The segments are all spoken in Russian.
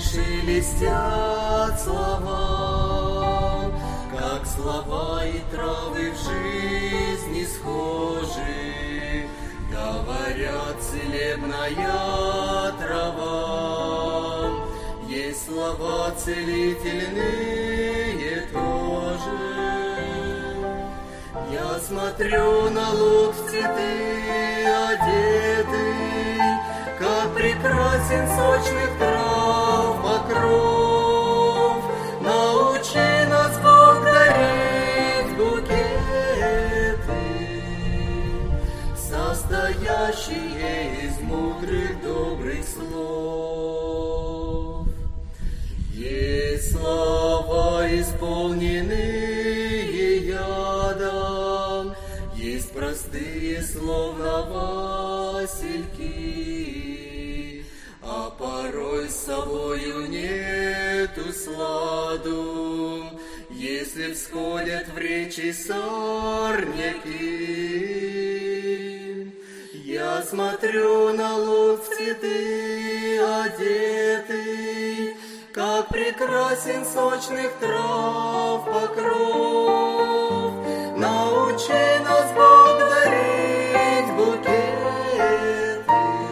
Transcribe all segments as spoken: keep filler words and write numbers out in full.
шелестят слова, как слова и травы в жизни схожи, говорят, целебная трава, есть слова целительные тоже. Я смотрю на луг в цветы одетый, как прекрасен сочных трав покров. Научи нас, Бог, дарить букеты, состоящие из мудрых добрых слов. Есть слова, исполненные ядом, есть простые, словно васильки, а порой с собою нету сладу, если всходят в речи сорняки. Я смотрю на луг в цветы одетый, как прекрасен сочных трав покров. Научи нас, Бог, дарить букеты,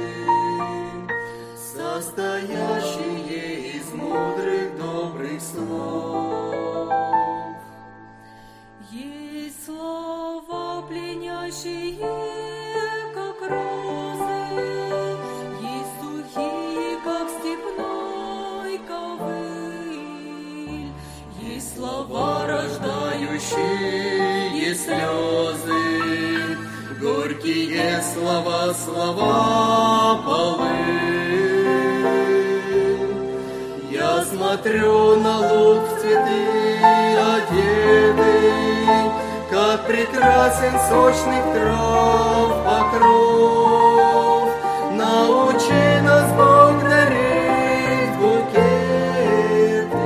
состоящие из мудрых добрых слов. Есть слова, пленящие, как розы, есть сухие, как степной ковыль, есть слова, рождающие слезы, горькие слова, слова полынь. Я смотрю на луг в цветы одетый, как прекрасен сочных трав покров. Научи нас, Бог, дарить букеты,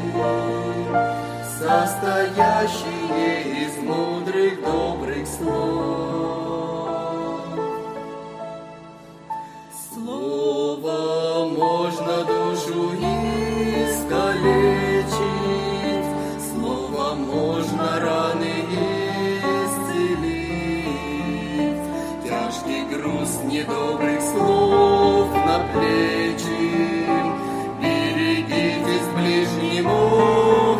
состоящие из мудрых добрых слов. Слово можно душу искалечить, слово можно раны исцелить, тяжкий груз недобрых слов на плечи берегитесь ближнему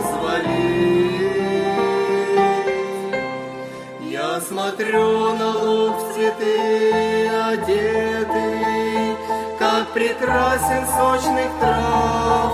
взвалить. Я смотрю на луг в цветы одетый, как прекрасен сочных трав